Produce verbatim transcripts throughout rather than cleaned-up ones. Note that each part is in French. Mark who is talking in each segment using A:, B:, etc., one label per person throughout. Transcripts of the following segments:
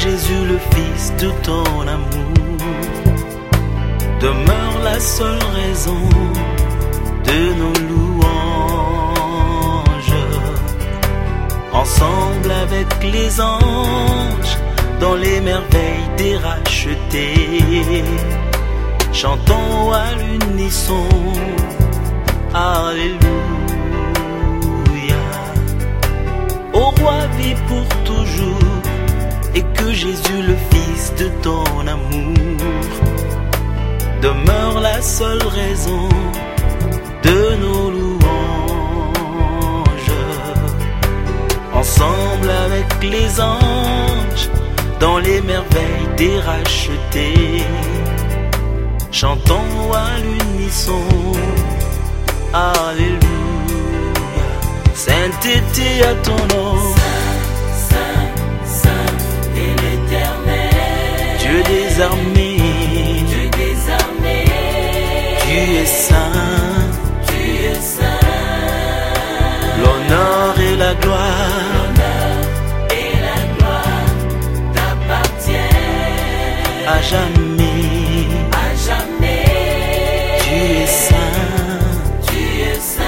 A: Jésus, le Fils de ton amour, demeure la seule raison de nos louanges. Ensemble avec les anges, dans les merveilles des rachetés, chantons à l'unisson, Alléluia. Ô roi, vis pour toujours, et que Jésus, le Fils de ton amour, demeure la seule raison de nos louanges. Ensemble avec les anges, dans les merveilles des rachetés, chantons à l'unisson, Alléluia. Sainteté à ton nom,
B: Saint, Saint, et l'Éternel,
A: Dieu des armées,
B: Dieu des armées,
A: tu es saint,
B: tu es saint.
A: l'honneur et la gloire,
B: L'honneur et la gloire t'appartiennent
A: à jamais,
B: à jamais.
A: tu es saint.
B: Tu es saint.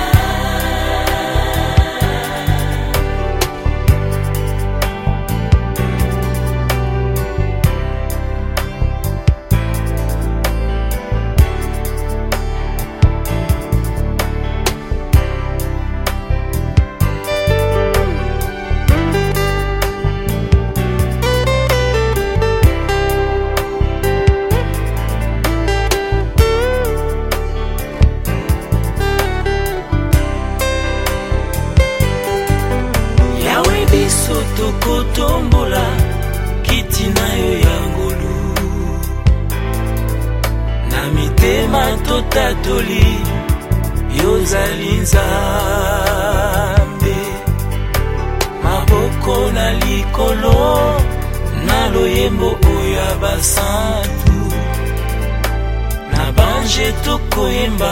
A: Tokotombola kiti na yo ya ngolu, na mitema totatoli yozali Nzambe. Maboko na likolo na loyembo oyo ya basantu, na banje tokoyemba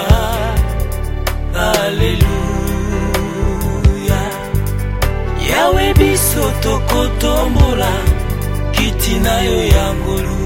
A: Alléluia. Yawe biso tokotombola kiti na yo ya ngolu,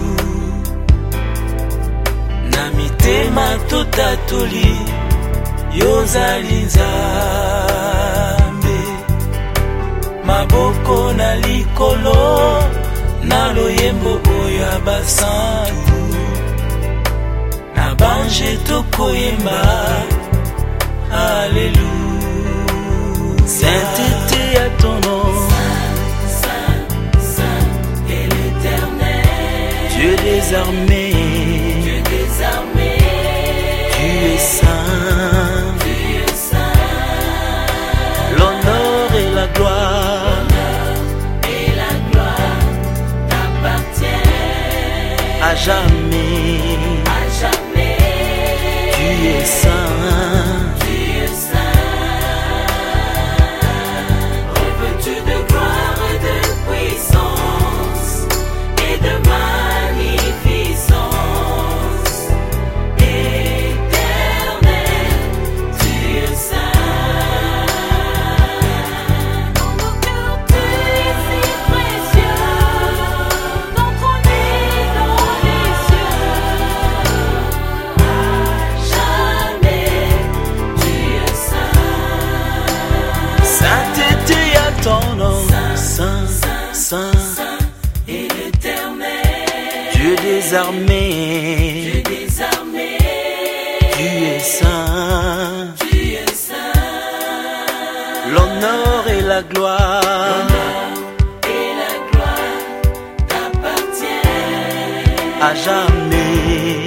A: na mitema totatoli yozali Nzambe. Maboko na likolo na loyembo oyo ya basantu, na banje tokoyemba Alléluia. Sainteté à ton nom,
B: Saint, Saint, et l'Éternel,
A: Dieu des armées,
B: Dieu des armées,
A: tu es saint,
B: tu es saint.
A: l'honneur et la gloire,
B: L'honneur et la gloire t'appartiennent
A: à jamais,
B: à jamais.
A: tu es saint.
B: Tu es saint. Revêtu de gloire et de puissance et de magnificence, éternel, tu es saint. Dans nos cœurs, tu es si précieux, d'entronné dans les cieux. À jamais, tu es saint.
A: Sainteté à ton nom, saint, saint,
B: Saint et l'Éternel,
A: Dieu des armées,
B: Dieu des armées,
A: tu es saint,
B: tu es saint.
A: l'honneur et la gloire,
B: L'honneur et la gloire t'appartiennent
A: à jamais,